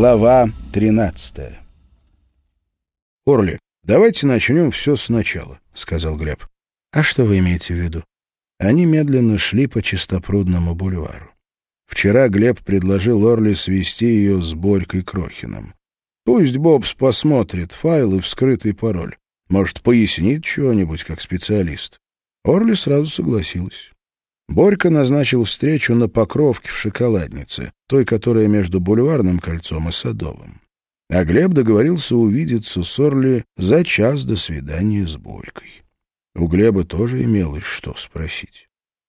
Глава 13. «Орли, давайте начнем все сначала», — сказал Глеб. «А что вы имеете в виду?» Они медленно шли по Чистопрудному бульвару. Вчера Глеб предложил Орли свести ее с Борькой Крохиным. Пусть Бобс посмотрит файл и вскрытый пароль. Может, пояснит чего-нибудь как специалист. Орли сразу согласилась. Борька назначил встречу на Покровке в шоколаднице, той, которая между Бульварным кольцом и Садовым. А Глеб договорился увидеться с Орли за час до свидания с Борькой. У Глеба тоже имелось что спросить.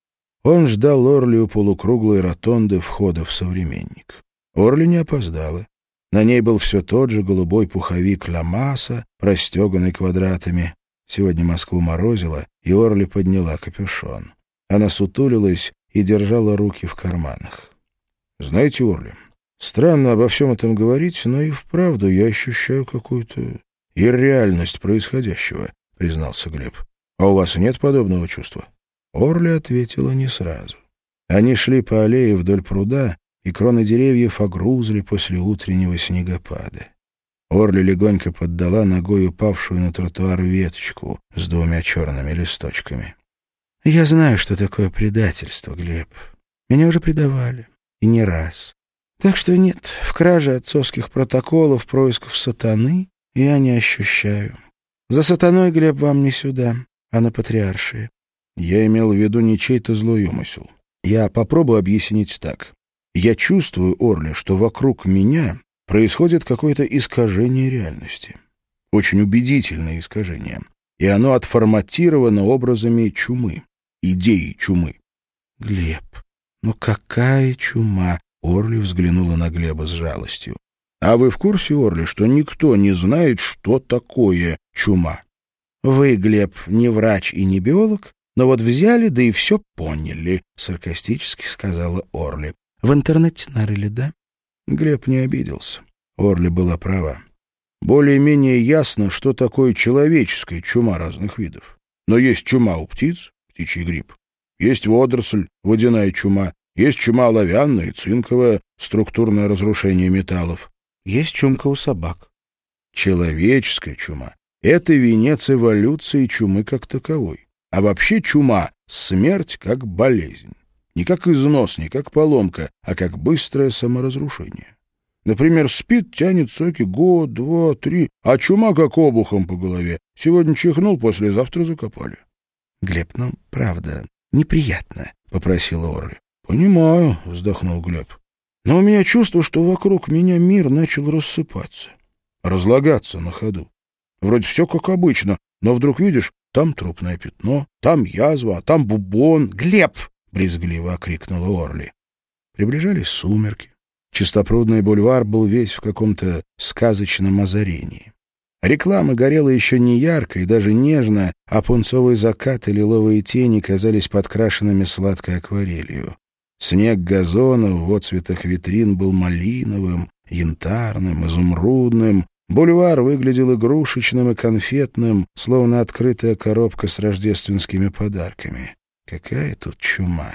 Он ждал Орли у полукруглой ротонды входа в «Современник». Орли не опоздала. На ней был все тот же голубой пуховик «Ла Масса», простеганный квадратами. Сегодня Москву морозило, и Орли подняла капюшон. Она сутулилась и держала руки в карманах. «Знаете, Орли, странно обо всем этом говорить, но и вправду я ощущаю какую-то ирреальность происходящего», — признался Глеб. «А у вас нет подобного чувства?» Орли ответила не сразу. Они шли по аллее вдоль пруда, и кроны деревьев огрузли после утреннего снегопада. Орли легонько поддала ногой упавшую на тротуар веточку с 2 черными листочками. «Я знаю, что такое предательство, Глеб. Меня уже предавали. И не раз. Так что нет, в краже отцовских протоколов происков сатаны я не ощущаю. За сатаной, Глеб, вам не сюда, а на Патриаршие». Я имел в виду не чей-то злой умысел. Я попробую объяснить так. Я чувствую, Орли, что вокруг меня происходит какое-то искажение реальности. Очень убедительное искажение. И оно отформатировано образами чумы. Идеи чумы. «Глеб, ну какая чума?» Орли взглянула на Глеба с жалостью. «А вы в курсе, Орли, что никто не знает, что такое чума?» «Вы, Глеб, не врач и не биолог, но вот взяли, да и все поняли», — саркастически сказала Орли. «В интернете нарыли, да?» Глеб не обиделся. Орли была права. Более-менее ясно, что такое человеческая чума разных видов. Но есть чума у птиц, птичий грипп. Есть водоросль, водяная чума. Есть чума оловянная, цинковая, структурное разрушение металлов. Есть чумка у собак. Человеческая чума — это венец эволюции чумы как таковой. А вообще чума — смерть как болезнь. Не как износ, не как поломка, а как быстрое саморазрушение. Например, СПИД тянет соки год, 2, 3, а чума как обухом по голове. Сегодня чихнул, послезавтра закопали. «Глеб, ну, правда, неприятно», — попросила Орли. «Понимаю», — вздохнул Глеб. «Но у меня чувство, что вокруг меня мир начал рассыпаться, разлагаться на ходу. Вроде все как обычно, но вдруг видишь, там трупное пятно, там язва, а там бубон». «Глеб!» — брезгливо окрикнула Орли. Приближались сумерки. Чистопрудный бульвар был весь в каком-то сказочном озарении. Реклама горела еще не ярко и даже нежно, а пунцовый закат и лиловые тени казались подкрашенными сладкой акварелью. Снег газонов в отцветах витрин был малиновым, янтарным, изумрудным. Бульвар выглядел игрушечным и конфетным, словно открытая коробка с рождественскими подарками. Какая тут чума!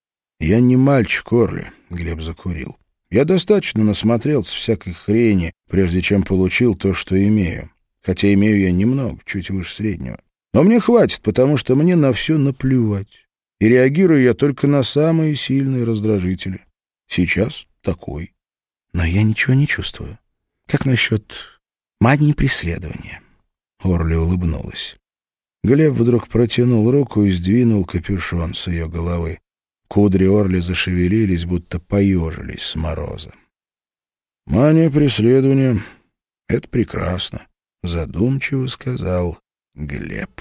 «Я не мальчик, Орли», — Глеб закурил. «Я достаточно насмотрелся всякой хрени, прежде чем получил то, что имею. Хотя имею я немного, чуть выше среднего. Но мне хватит, потому что мне на все наплевать. И реагирую я только на самые сильные раздражители. Сейчас такой. Но я ничего не чувствую. Как насчет мании преследования?» Орли улыбнулась. Глеб вдруг протянул руку и сдвинул капюшон с ее головы. Кудри Орли зашевелились, будто поежились с мороза. «Мания преследования — это прекрасно», — задумчиво сказал Глеб.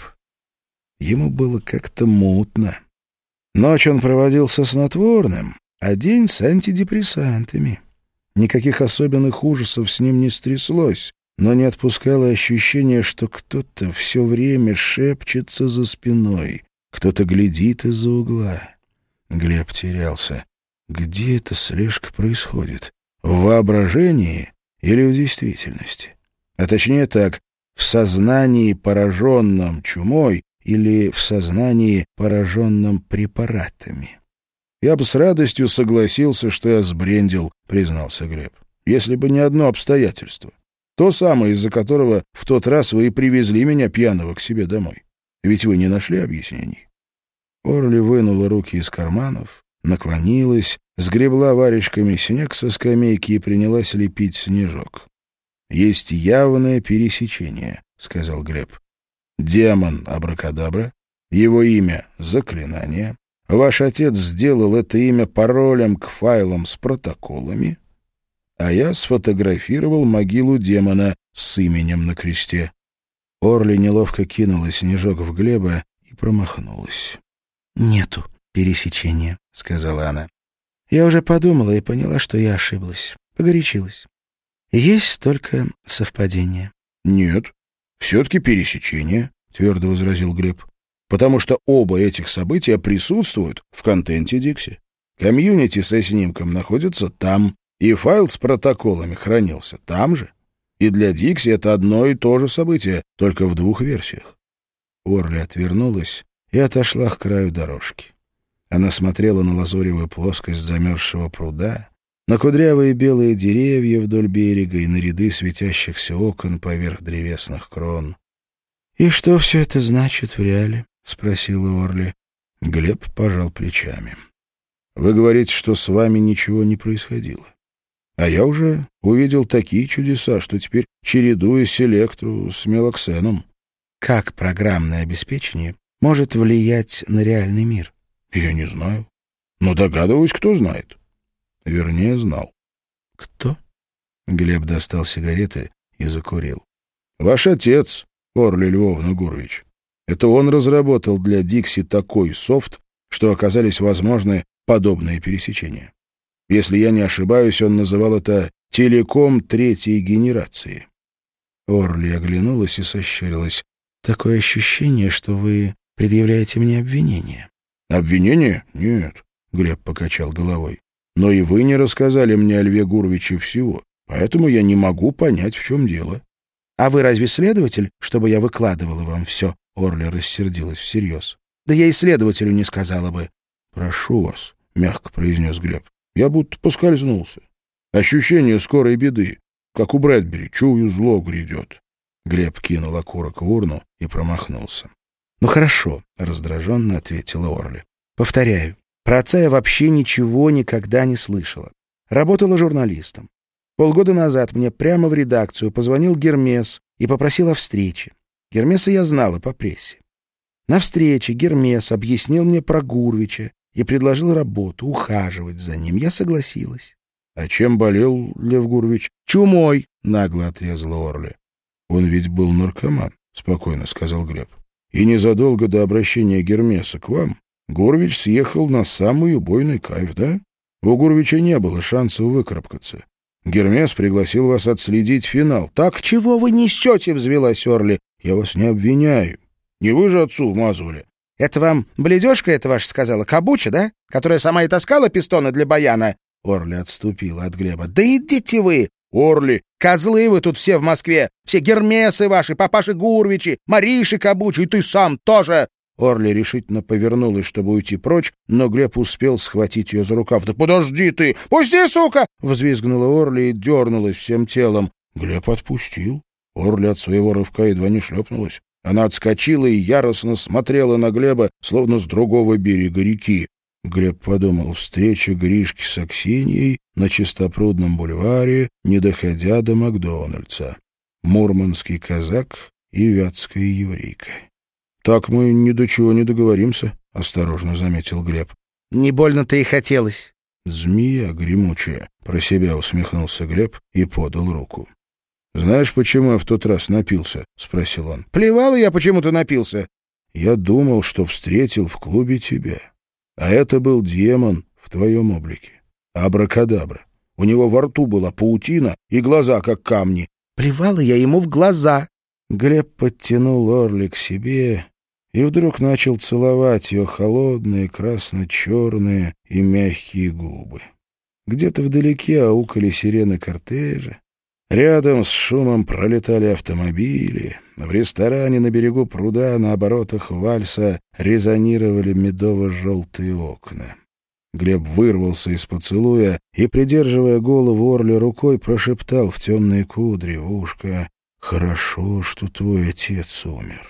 Ему было как-то мутно. Ночь он проводил со снотворным, а день с антидепрессантами. Никаких особенных ужасов с ним не стряслось, но не отпускало ощущение, что кто-то все время шепчется за спиной, кто-то глядит из-за угла. Глеб терялся. Где эта слежка происходит? В воображении или в действительности? А точнее так, в сознании, пораженном чумой, или в сознании, пораженном препаратами. «Я бы с радостью согласился, что я сбрендил», — признался Глеб. если бы не одно обстоятельство. То самое, из-за которого в тот раз вы и привезли меня пьяного к себе домой. Ведь вы не нашли объяснений». Орли вынула руки из карманов, наклонилась, сгребла варежками снег со скамейки и принялась лепить снежок. «Есть явное пересечение», — сказал Глеб. «Демон Абракадабра, его имя — заклинание. Ваш отец сделал это имя паролем к файлам с протоколами, а я сфотографировал могилу демона с именем на кресте». Орли неловко кинула снежок в Глеба и промахнулась. «Нету пересечения», — сказала она. «Я уже подумала и поняла, что я ошиблась. Погорячилась. Есть только совпадение». «Нет, все-таки пересечение», — твердо возразил Глеб. «Потому что оба этих события присутствуют в контенте Дикси. Комьюнити со снимком находится там, и файл с протоколами хранился там же. И для Дикси это одно и то же событие, только в двух версиях». Орли отвернулась и отошла к краю дорожки. Она смотрела на лазуревую плоскость замерзшего пруда, на кудрявые белые деревья вдоль берега и на ряды светящихся окон поверх древесных крон. «И что все это значит в реале?» — спросила Орли. Глеб пожал плечами. «Вы говорите, что с вами ничего не происходило. А я уже увидел такие чудеса, что теперь чередую селектру с мелоксеном». «Как программное обеспечение может влиять на реальный мир?» «Я не знаю. Но догадываюсь, кто знает. Вернее, знал». «Кто?» Глеб достал сигареты и закурил. «Ваш отец, Орли Львовна Гурвич. Это он разработал для Дикси такой софт, что оказались возможны подобные пересечения. Если я не ошибаюсь, он называл это «телеком третьей генерации». Орли оглянулась и сощурилась. «Такое ощущение, что вы предъявляете мне обвинение». «Обвинение? Нет», — Глеб покачал головой. «Но и вы не рассказали мне о Льве Гурвиче всего, поэтому я не могу понять, в чем дело». «А вы разве следователь, чтобы я выкладывала вам все?» Орли рассердилась всерьез. «Да я и следователю не сказала бы». «Прошу вас», — мягко произнес Глеб. «Я будто поскользнулся. Ощущение скорой беды, как у Брэдбери, чую, зло грядет». Глеб кинул окурок в урну и промахнулся. «Ну хорошо», — раздраженно ответила Орли. «Повторяю, про отца я вообще ничего никогда не слышала. Работала журналистом. Полгода назад мне прямо в редакцию позвонил Гермес и попросил о встрече. Гермеса я знала по прессе. На встрече Гермес объяснил мне про Гурвича и предложил работу, ухаживать за ним. Я согласилась». «А чем болел Лев Гурвич?» «Чумой», — нагло отрезала Орли. «Он ведь был наркоман», — спокойно сказал Глеб. «И незадолго до обращения Гермеса к вам Гурвич съехал на самый убойный кайф, да? У Гурвича не было шансов выкарабкаться. Гермес пригласил вас отследить финал». «Так чего вы несете?» — взвелась Орли. «Я вас не обвиняю. Не вы же отцу вмазывали». «Это вам бледежка эта ваша сказала, Кабуча, да? Которая сама и таскала пистоны для баяна?» Орли отступила от Глеба. «Да идите вы!» «Орли!» «Козлы вы тут все в Москве! Все Гермесы ваши, папаши Гурвичи, Мариши Кабучи, и ты сам тоже!» Орли решительно повернулась, чтобы уйти прочь, но Глеб успел схватить ее за рукав. «Да подожди ты! Пусти, сука!» — взвизгнула Орли и дернулась всем телом. Глеб отпустил. Орли от своего рывка едва не шлепнулась. Она отскочила и яростно смотрела на Глеба, словно с другого берега реки. Глеб подумал: встреча Гришки с Аксиньей на Чистопрудном бульваре, не доходя до Макдональдса. Мурманский казак и вятская еврейка. «Так мы ни до чего не договоримся», — осторожно заметил Глеб. «Не больно-то и хотелось». «Змея гремучая», — про себя усмехнулся Глеб и подал руку. «Знаешь, почему я в тот раз напился?» — спросил он. «Плевал я, почему ты напился». «Я думал, что встретил в клубе тебя. А это был демон в твоем облике. Абракадабра. У него во рту была паутина и глаза, как камни». «Плевала я ему в глаза». Глеб подтянул Орли к себе и вдруг начал целовать ее холодные, красно-черные и мягкие губы. Где-то вдалеке аукали сирены кортежа. Рядом с шумом пролетали автомобили. В ресторане на берегу пруда на оборотах вальса резонировали медово-желтые окна. Глеб вырвался из поцелуя и, придерживая голову Орли рукой, прошептал в темные кудри в ушко: «Хорошо, что твой отец умер.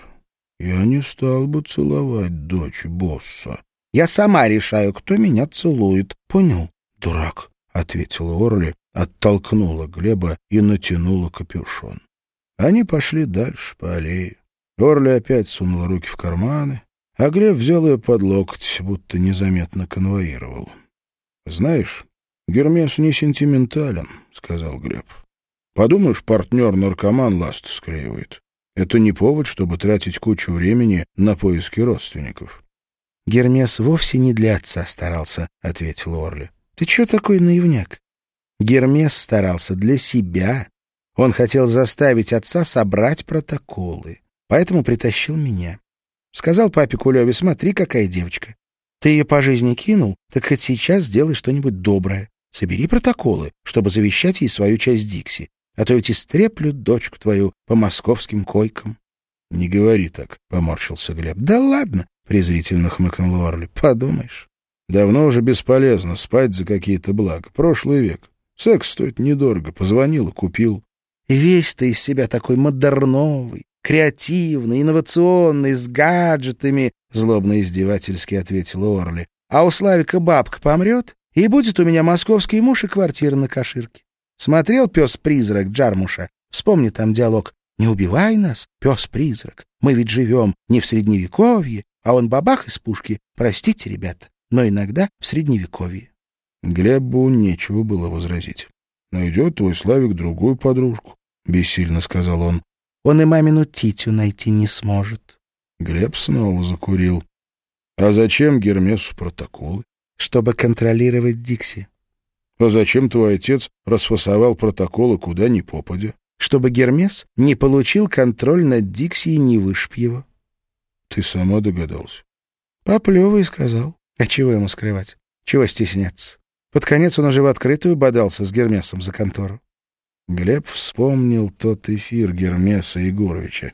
Я не стал бы целовать дочь босса». «Я сама решаю, кто меня целует. Понял?» «Дурак», — ответила Орли, оттолкнула Глеба и натянула капюшон. Они пошли дальше по аллее. Орли опять сунула руки в карманы, а Глеб взял ее под локоть, будто незаметно конвоировал. «Знаешь, Гермес не сентиментален», — сказал Глеб. «Подумаешь, партнер-наркоман ласты склеивает. Это не повод, чтобы тратить кучу времени на поиски родственников». «Гермес вовсе не для отца старался», — ответил Орли. «Ты чего такой наивняк? Гермес старался для себя. Он хотел заставить отца собрать протоколы, поэтому притащил меня. Сказал папику Леве: смотри, какая девочка. Ты ее по жизни кинул, так хоть сейчас сделай что-нибудь доброе. Собери протоколы, чтобы завещать ей свою часть Дикси, а то ведь истреплют дочку твою по московским койкам». «Не говори так», — поморщился Глеб. «Да ладно», — презрительно хмыкнул Орли. «Подумаешь. Давно уже бесполезно спать за какие-то блага. Прошлый век. Секс стоит недорого. Позвонил и купил». «И весь ты из себя такой модерновый, креативный, инновационный, с гаджетами», — злобно-издевательски ответил Орли. «А у Славика бабка помрет, и будет у меня московский муж и квартира на Каширке. Смотрел «Пес-призрак» Джармуша? Вспомни там диалог: «Не убивай нас, пес-призрак. Мы ведь живем не в Средневековье, а он бабах из пушки. Простите, ребята, но иногда в Средневековье». Глебу нечего было возразить. «Найдет твой Славик другую подружку», — бессильно сказал он. «Он и мамину Титю найти не сможет». Глеб снова закурил. «А зачем Гермесу протоколы?» «Чтобы контролировать Дикси». «А зачем твой отец расфасовал протоколы куда ни попадя?» «Чтобы Гермес не получил контроль над Дикси и не вышиб его». «Ты сама догадался?» «Пап Лёва и сказал. А чего ему скрывать? Чего стесняться? Под конец он уже в открытую бодался с Гермесом за контору». Глеб вспомнил тот эфир Гермеса Егоровича.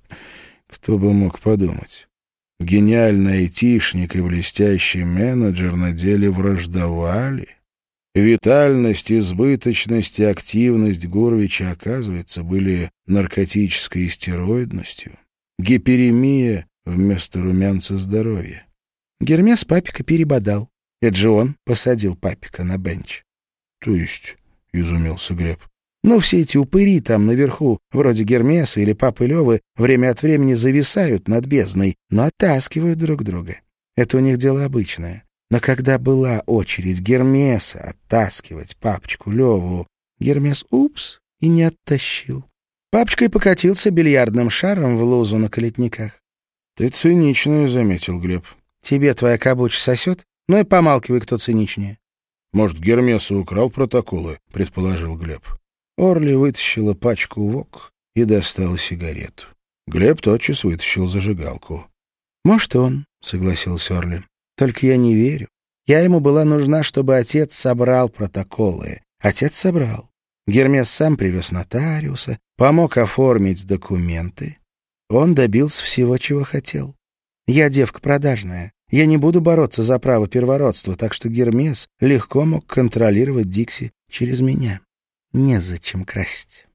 Кто бы мог подумать. Гениальный айтишник и блестящий менеджер на деле враждовали. Витальность, избыточность и активность Гурвича, оказывается, были наркотической стероидностью. Гиперемия вместо румянца здоровья. Гермес папика перебодал. Это же он посадил папика на бенч. — То есть, — изумился Глеб. — Ну, все эти упыри там наверху, вроде Гермеса или папы Левы, время от времени зависают над бездной, но оттаскивают друг друга. Это у них дело обычное. Но когда была очередь Гермеса оттаскивать папочку Леву, Гермес и не оттащил. Папочка и покатился бильярдным шаром в лузу на Калитниках. — Ты циничную, — заметил Глеб. — Тебе твоя кабуча сосет? Ну и помалкивай, кто циничнее. — Может, Гермеса украл протоколы, — предположил Глеб. Орли вытащила пачку ВОК и достала сигарету. Глеб тотчас вытащил зажигалку. — Может, он, — согласился Орли. — Только я не верю. Я ему была нужна, чтобы отец собрал протоколы. Отец собрал. Гермес сам привез нотариуса, помог оформить документы. Он добился всего, чего хотел. Я девка продажная. Я не буду бороться за право первородства, так что Гермес легко мог контролировать Дикси через меня. Незачем красть.